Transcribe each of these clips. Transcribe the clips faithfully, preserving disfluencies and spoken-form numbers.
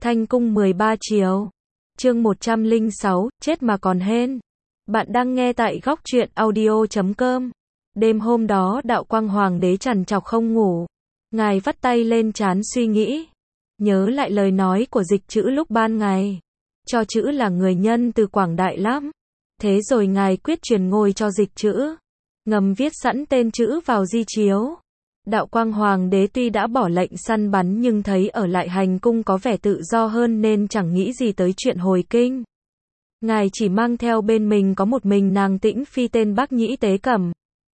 Thanh cung mười ba chiều. Chương một trăm lẻ sáu, chết mà còn hên. Bạn đang nghe tại góc truyện audio chấm com. Đêm hôm đó đạo quang hoàng đế trằn trọc không ngủ. Ngài vắt tay lên trán suy nghĩ. Nhớ lại lời nói của Dịch Trữ lúc ban ngày. Cho Trữ là người nhân từ quảng đại lắm. Thế rồi ngài quyết truyền ngôi cho Dịch Trữ. Ngầm viết sẵn tên Trữ vào di chiếu. Đạo quang hoàng đế tuy đã bỏ lệnh săn bắn nhưng thấy ở lại hành cung có vẻ tự do hơn nên chẳng nghĩ gì tới chuyện hồi kinh. Ngài chỉ mang theo bên mình có một mình nàng Tĩnh Phi tên Bác Nhĩ Tế Cẩm.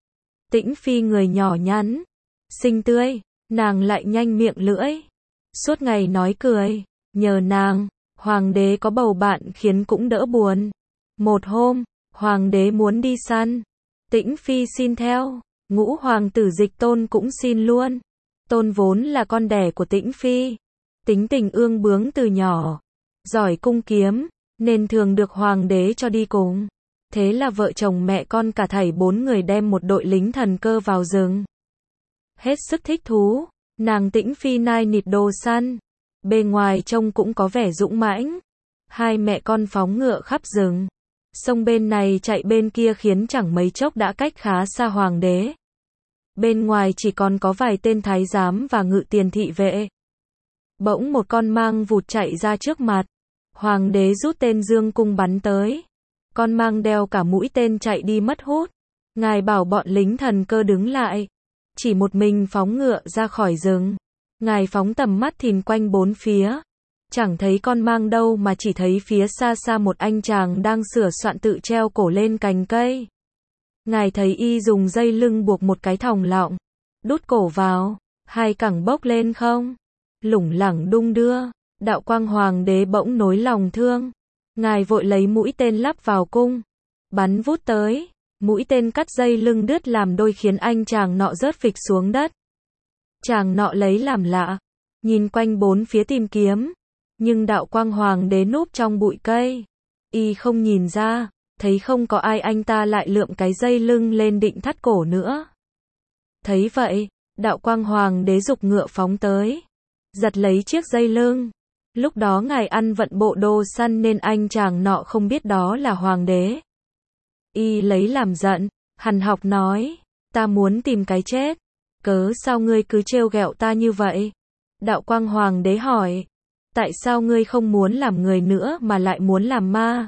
Tĩnh Phi người nhỏ nhắn, xinh tươi, nàng lại nhanh miệng lưỡi. Suốt ngày nói cười, nhờ nàng, hoàng đế có bầu bạn khiến cũng đỡ buồn. Một hôm, hoàng đế muốn đi săn, Tĩnh Phi xin theo. Ngũ hoàng tử Dịch Tôn cũng xin luôn. Tôn vốn là con đẻ của Tĩnh Phi. Tính tình ương bướng từ nhỏ. Giỏi cung kiếm, nên thường được hoàng đế cho đi cùng. Thế là vợ chồng mẹ con cả thảy bốn người đem một đội lính thần cơ vào rừng. Hết sức thích thú, nàng Tĩnh Phi nai nịt đồ săn. Bề ngoài trông cũng có vẻ dũng mãnh. Hai mẹ con phóng ngựa khắp rừng. Sông bên này chạy bên kia khiến chẳng mấy chốc đã cách khá xa hoàng đế. Bên ngoài chỉ còn có vài tên thái giám và ngự tiền thị vệ. Bỗng một con mang vụt chạy ra trước mặt. Hoàng đế rút tên dương cung bắn tới. Con mang đeo cả mũi tên chạy đi mất hút. Ngài bảo bọn lính thần cơ đứng lại. Chỉ một mình phóng ngựa ra khỏi rừng. Ngài phóng tầm mắt thìn quanh bốn phía. Chẳng thấy con mang đâu mà chỉ thấy phía xa xa một anh chàng đang sửa soạn tự treo cổ lên cành cây. Ngài thấy y dùng dây lưng buộc một cái thòng lọng, đút cổ vào, hai cẳng bốc lên không, lủng lẳng đung đưa. Đạo quang hoàng đế bỗng nối lòng thương. Ngài vội lấy mũi tên lắp vào cung, bắn vút tới, mũi tên cắt dây lưng đứt làm đôi khiến anh chàng nọ rớt phịch xuống đất. Chàng nọ lấy làm lạ, nhìn quanh bốn phía tìm kiếm, nhưng đạo quang hoàng đế núp trong bụi cây, y không nhìn ra. Thấy không có ai anh ta lại lượm cái dây lưng lên định thắt cổ nữa. Thấy vậy, đạo quang hoàng đế giục ngựa phóng tới, giật lấy chiếc dây lưng. Lúc đó ngài ăn vận bộ đồ săn nên anh chàng nọ không biết đó là hoàng đế. Y lấy làm giận, hằn học nói, ta muốn tìm cái chết, cớ sao ngươi cứ trêu ghẹo ta như vậy? Đạo quang hoàng đế hỏi, tại sao ngươi không muốn làm người nữa mà lại muốn làm ma?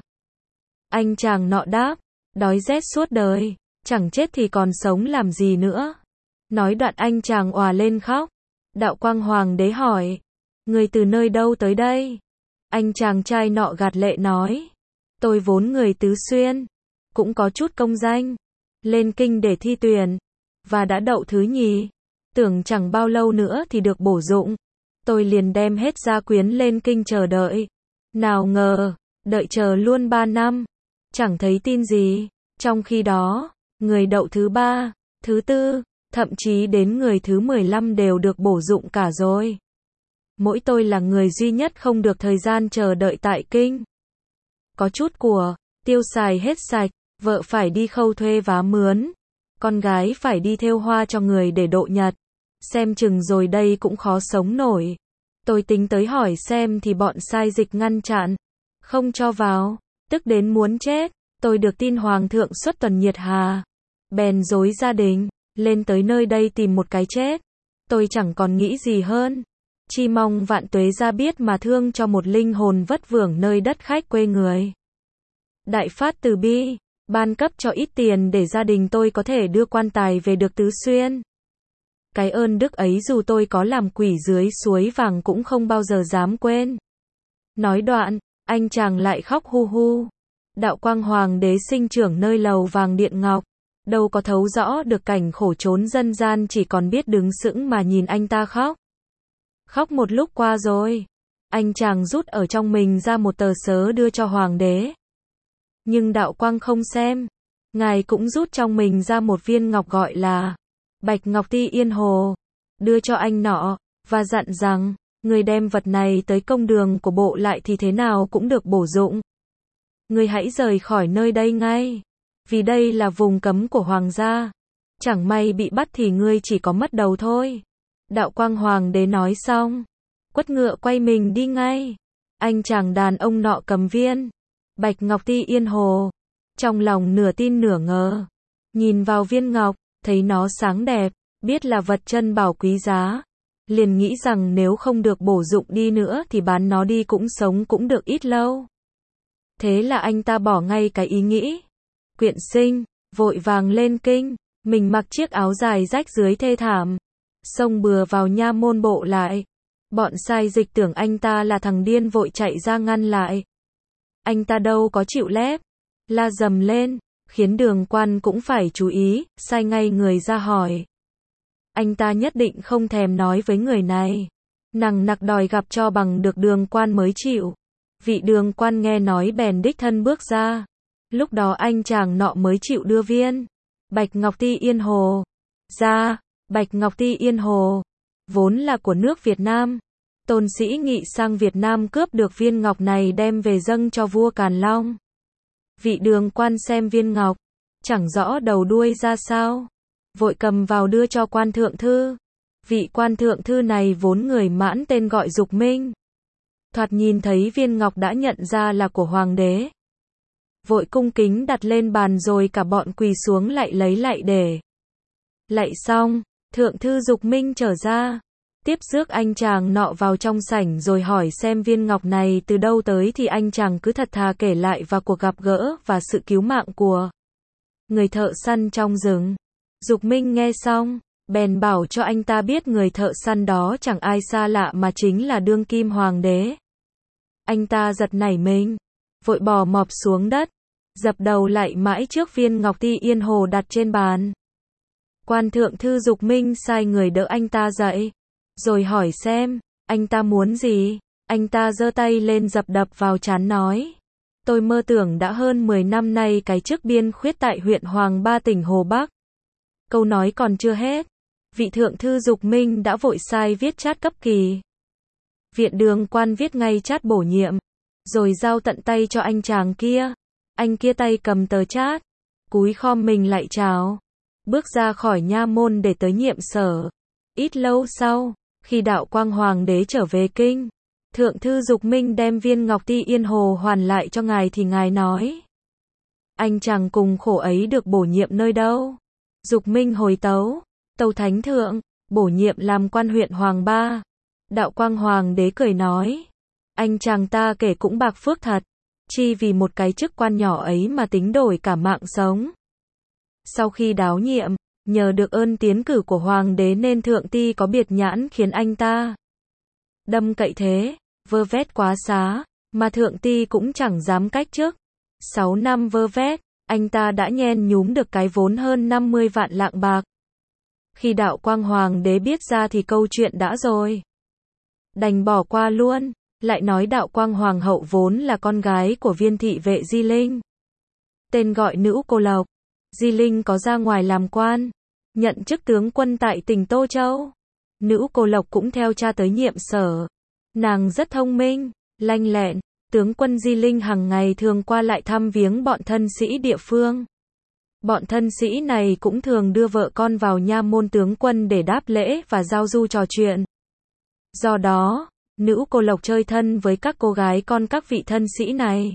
Anh chàng nọ đáp, đói rét suốt đời, chẳng chết thì còn sống làm gì nữa. Nói đoạn anh chàng òa lên khóc. Đạo quang hoàng đế hỏi, người từ nơi đâu tới đây? Anh chàng trai nọ gạt lệ nói, tôi vốn người Tứ Xuyên, cũng có chút công danh, lên kinh để thi tuyển, và đã đậu thứ nhì, tưởng chẳng bao lâu nữa thì được bổ dụng. Tôi liền đem hết gia quyến lên kinh chờ đợi. Nào ngờ, đợi chờ luôn ba năm. Chẳng thấy tin gì. Trong khi đó, người đậu thứ ba, thứ tư, thậm chí đến người thứ mười lăm đều được bổ dụng cả rồi. Mỗi tôi là người duy nhất không được thời gian chờ đợi tại kinh. Có chút của, tiêu xài hết sạch, vợ phải đi khâu thuê vá mướn, con gái phải đi thêu hoa cho người để độ nhật. Xem chừng rồi đây cũng khó sống nổi. Tôi tính tới hỏi xem thì bọn sai dịch ngăn chặn, không cho vào. Tức đến muốn chết, tôi được tin hoàng thượng xuất tuần nhiệt hà. Bèn rối gia đình, lên tới nơi đây tìm một cái chết. Tôi chẳng còn nghĩ gì hơn. Chi mong vạn tuế ra biết mà thương cho một linh hồn vất vưởng nơi đất khách quê người. Đại phát từ bi, ban cấp cho ít tiền để gia đình tôi có thể đưa quan tài về được Tứ Xuyên. Cái ơn đức ấy dù tôi có làm quỷ dưới suối vàng cũng không bao giờ dám quên. Nói đoạn, anh chàng lại khóc hu hu. Đạo quang hoàng đế sinh trưởng nơi lầu vàng điện ngọc, đâu có thấu rõ được cảnh khổ chốn dân gian, chỉ còn biết đứng sững mà nhìn anh ta khóc. Khóc một lúc qua rồi, anh chàng rút ở trong mình ra một tờ sớ đưa cho hoàng đế. Nhưng đạo quang không xem, ngài cũng rút trong mình ra một viên ngọc gọi là Bạch Ngọc Ti Yên Hồ, đưa cho anh nọ, và dặn rằng, người đem vật này tới công đường của bộ lại thì thế nào cũng được bổ dụng. Người hãy rời khỏi nơi đây ngay, vì đây là vùng cấm của hoàng gia. Chẳng may bị bắt thì ngươi chỉ có mất đầu thôi. Đạo quang hoàng đế nói xong, quất ngựa quay mình đi ngay. Anh chàng đàn ông nọ cầm viên Bạch Ngọc Ti Yên Hồ, trong lòng nửa tin nửa ngờ. Nhìn vào viên ngọc, thấy nó sáng đẹp, biết là vật chân bảo quý giá. Liền nghĩ rằng nếu không được bổ dụng đi nữa thì bán nó đi cũng sống cũng được ít lâu. Thế là anh ta bỏ ngay cái ý nghĩ. Quyện sinh, vội vàng lên kinh, mình mặc chiếc áo dài rách dưới thê thảm. Xông bừa vào nha môn bộ lại. Bọn sai dịch tưởng anh ta là thằng điên vội chạy ra ngăn lại. Anh ta đâu có chịu lép, la dầm lên, khiến Đường Quan cũng phải chú ý, sai ngay người ra hỏi. Anh ta nhất định không thèm nói với người này, nằng nặc đòi gặp cho bằng được Đường Quan mới chịu. Vị Đường Quan nghe nói bèn đích thân bước ra. Lúc đó anh chàng nọ mới chịu đưa viên Bạch Ngọc Ti Yên Hồ ra. Bạch Ngọc Ti Yên Hồ vốn là của nước Việt Nam. Tôn Sĩ Nghị sang Việt Nam cướp được viên ngọc này đem về dâng cho vua Càn Long. Vị Đường Quan xem viên ngọc, chẳng rõ đầu đuôi ra sao, vội cầm vào đưa cho quan thượng thư. Vị quan thượng thư này vốn người Mãn tên gọi Dục Minh. Thoạt nhìn thấy viên ngọc đã nhận ra là của hoàng đế. Vội cung kính đặt lên bàn rồi cả bọn quỳ xuống lạy lấy lạy để. Lạy xong, thượng thư Dục Minh trở ra. Tiếp rước anh chàng nọ vào trong sảnh rồi hỏi xem viên ngọc này từ đâu tới thì anh chàng cứ thật thà kể lại và cuộc gặp gỡ và sự cứu mạng của người thợ săn trong rừng. Dục Minh nghe xong, bèn bảo cho anh ta biết người thợ săn đó chẳng ai xa lạ mà chính là đương kim hoàng đế. Anh ta giật nảy mình, vội bò mọp xuống đất, dập đầu lạy mãi trước viên ngọc Ti Yên Hồ đặt trên bàn. Quan thượng thư Dục Minh sai người đỡ anh ta dậy, rồi hỏi xem, anh ta muốn gì? Anh ta giơ tay lên dập đập vào trán nói. Tôi mơ tưởng đã hơn mười năm nay cái chức biên khuyết tại huyện Hoàng Ba tỉnh Hồ Bắc. Câu nói còn chưa hết. Vị thượng thư Dục Minh đã vội sai viết chát cấp kỳ. Viện Đường Quan viết ngay chát bổ nhiệm, rồi giao tận tay cho anh chàng kia. Anh kia tay cầm tờ chát, cúi khom mình lại chào, bước ra khỏi nha môn để tới nhiệm sở. Ít lâu sau, khi Đạo Quang Hoàng đế trở về kinh, thượng thư Dục Minh đem viên ngọc Ti Yên Hồ hoàn lại cho ngài thì ngài nói. Anh chàng cùng khổ ấy được bổ nhiệm nơi đâu? Dục Minh hồi tấu, tâu thánh thượng, bổ nhiệm làm quan huyện Hoàng Ba. Đạo Quang Hoàng đế cười nói. Anh chàng ta kể cũng bạc phước thật, chi vì một cái chức quan nhỏ ấy mà tính đổi cả mạng sống. Sau khi đáo nhiệm, nhờ được ơn tiến cử của hoàng đế nên thượng ti có biệt nhãn khiến anh ta đâm cậy thế, vơ vét quá xá, mà thượng ti cũng chẳng dám cách chức. Sáu năm vơ vét, anh ta đã nhen nhúm được cái vốn hơn năm mươi vạn lạng bạc. Khi Đạo Quang Hoàng đế biết ra thì câu chuyện đã rồi, đành bỏ qua luôn. Lại nói Đạo Quang Hoàng hậu vốn là con gái của viên thị vệ Di Linh, tên gọi Nữ Cô Lộc. Di Linh có ra ngoài làm quan, nhận chức tướng quân tại tỉnh Tô Châu. Nữ Cô Lộc cũng theo cha tới nhiệm sở. Nàng rất thông minh, lanh lẹn. Tướng quân Di Linh hàng ngày thường qua lại thăm viếng bọn thân sĩ địa phương. Bọn thân sĩ này cũng thường đưa vợ con vào nha môn tướng quân để đáp lễ và giao du trò chuyện. Do đó, Nữ Cô Lộc chơi thân với các cô gái con các vị thân sĩ này.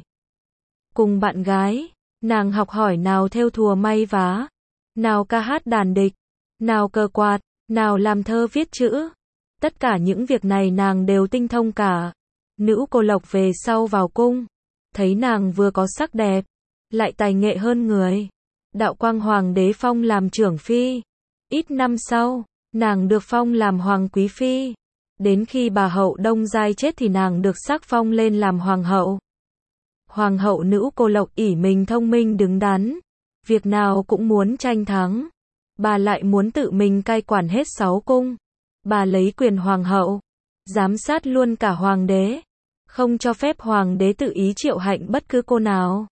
Cùng bạn gái, nàng học hỏi nào thêu thùa may vá, nào ca hát đàn địch, nào cờ quạt, nào làm thơ viết chữ. Tất cả những việc này nàng đều tinh thông cả. Nữ Cô Lộc về sau vào cung, thấy nàng vừa có sắc đẹp, lại tài nghệ hơn người. Đạo Quang Hoàng đế phong làm trưởng phi. Ít năm sau, nàng được phong làm hoàng quý phi. Đến khi bà hậu Đông Giai chết thì nàng được sắc phong lên làm hoàng hậu. Hoàng hậu Nữ Cô Lộc ỷ mình thông minh đứng đắn, việc nào cũng muốn tranh thắng. Bà lại muốn tự mình cai quản hết sáu cung. Bà lấy quyền hoàng hậu, giám sát luôn cả hoàng đế, không cho phép hoàng đế tự ý triệu hạnh bất cứ cô nào,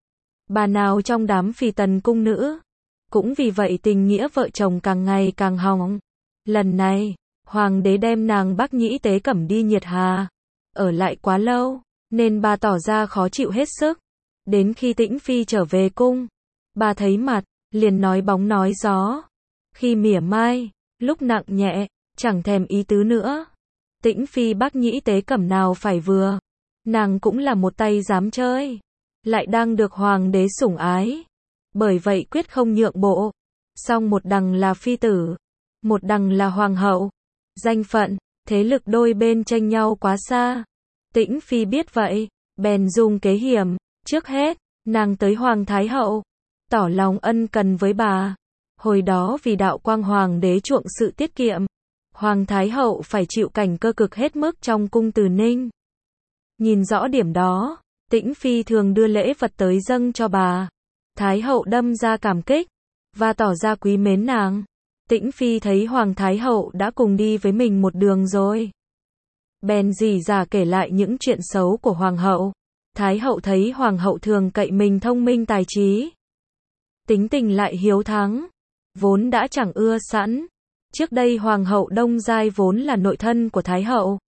bà nào trong đám phi tần cung nữ. Cũng vì vậy tình nghĩa vợ chồng càng ngày càng hỏng. Lần này, hoàng đế đem nàng Bắc Nhĩ Tế Cẩm đi Nhiệt Hà, ở lại quá lâu, nên bà tỏ ra khó chịu hết sức. Đến khi Tĩnh Phi trở về cung, bà thấy mặt, liền nói bóng nói gió. Khi mỉa mai, lúc nặng nhẹ, chẳng thèm ý tứ nữa. Tĩnh Phi Bắc Nhĩ Tế Cẩm nào phải vừa. Nàng cũng là một tay dám chơi, lại đang được hoàng đế sủng ái. Bởi vậy quyết không nhượng bộ. Song một đằng là phi tử, một đằng là hoàng hậu. Danh phận, thế lực đôi bên tranh nhau quá xa. Tĩnh Phi biết vậy, bèn dùng kế hiểm. Trước hết, nàng tới Hoàng Thái Hậu, tỏ lòng ân cần với bà. Hồi đó vì đạo quang hoàng đế chuộng sự tiết kiệm, Hoàng Thái Hậu phải chịu cảnh cơ cực hết mức trong cung Từ Ninh. Nhìn rõ điểm đó, Tĩnh Phi thường đưa lễ vật tới dâng cho bà. Thái Hậu đâm ra cảm kích, và tỏ ra quý mến nàng. Tĩnh Phi thấy Hoàng Thái Hậu đã cùng đi với mình một đường rồi, bèn rỉ rả kể lại những chuyện xấu của Hoàng hậu. Thái Hậu thấy Hoàng hậu thường cậy mình thông minh tài trí, tính tình lại hiếu thắng, vốn đã chẳng ưa sẵn. Trước đây Hoàng hậu Đông Giai vốn là nội thân của Thái Hậu.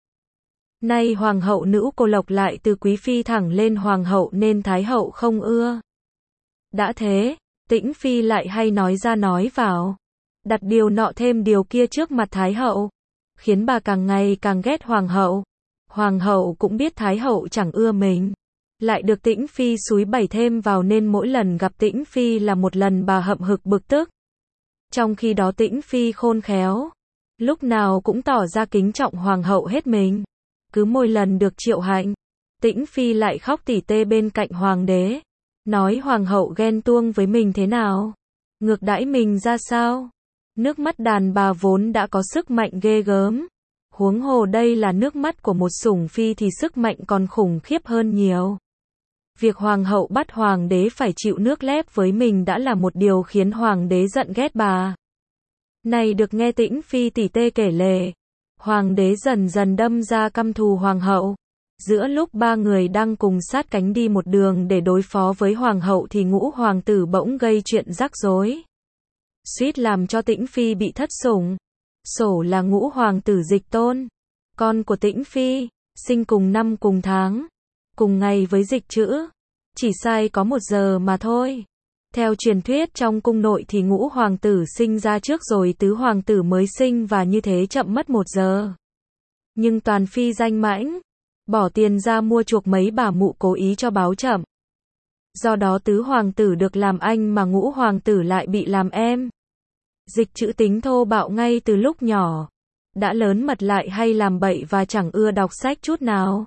Nay Hoàng hậu Nữ Cô Lộc lại từ quý phi thẳng lên Hoàng hậu nên Thái Hậu không ưa. Đã thế, Tĩnh Phi lại hay nói ra nói vào, đặt điều nọ thêm điều kia trước mặt Thái Hậu, khiến bà càng ngày càng ghét Hoàng hậu. Hoàng hậu cũng biết Thái Hậu chẳng ưa mình, lại được Tĩnh Phi xúi bẩy thêm vào nên mỗi lần gặp Tĩnh Phi là một lần bà hậm hực bực tức. Trong khi đó Tĩnh Phi khôn khéo, lúc nào cũng tỏ ra kính trọng Hoàng hậu hết mình. Cứ mỗi lần được triệu hạnh, Tĩnh Phi lại khóc tỉ tê bên cạnh Hoàng đế, nói Hoàng hậu ghen tuông với mình thế nào, ngược đãi mình ra sao. Nước mắt đàn bà vốn đã có sức mạnh ghê gớm, huống hồ đây là nước mắt của một sủng phi thì sức mạnh còn khủng khiếp hơn nhiều. Việc Hoàng hậu bắt Hoàng đế phải chịu nước lép với mình đã là một điều khiến Hoàng đế giận ghét bà. Này được nghe Tĩnh Phi tỉ tê kể lể, Hoàng đế dần dần đâm ra căm thù Hoàng hậu. Giữa lúc ba người đang cùng sát cánh đi một đường để đối phó với Hoàng hậu thì Ngũ hoàng tử bỗng gây chuyện rắc rối, suýt làm cho Tĩnh Phi bị thất sủng. Sổ là Ngũ hoàng tử Dịch Tôn, con của Tĩnh Phi, sinh cùng năm cùng tháng, cùng ngày với Dịch Trữ, chỉ sai có một giờ mà thôi. Theo truyền thuyết trong cung nội thì Ngũ hoàng tử sinh ra trước rồi tứ hoàng tử mới sinh và như thế chậm mất một giờ. Nhưng toàn phi danh mãnh, bỏ tiền ra mua chuộc mấy bà mụ cố ý cho báo chậm. Do đó tứ hoàng tử được làm anh mà Ngũ hoàng tử lại bị làm em. Dịch Trữ tính thô bạo ngay từ lúc nhỏ, đã lớn mật lại hay làm bậy và chẳng ưa đọc sách chút nào.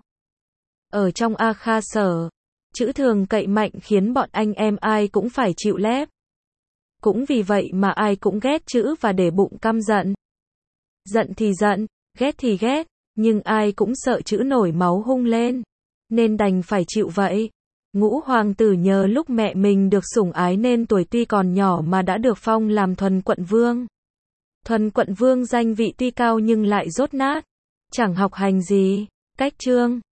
Ở trong A Kha Sở, Trữ thường cậy mạnh khiến bọn anh em ai cũng phải chịu lép. Cũng vì vậy mà ai cũng ghét Trữ và để bụng căm giận. Giận thì giận, ghét thì ghét, nhưng ai cũng sợ Trữ nổi máu hung lên, nên đành phải chịu vậy. Ngũ hoàng tử nhờ lúc mẹ mình được sủng ái nên tuổi tuy còn nhỏ mà đã được phong làm Thuần Quận Vương. Thuần Quận Vương danh vị tuy cao nhưng lại dốt nát, chẳng học hành gì. Cách chương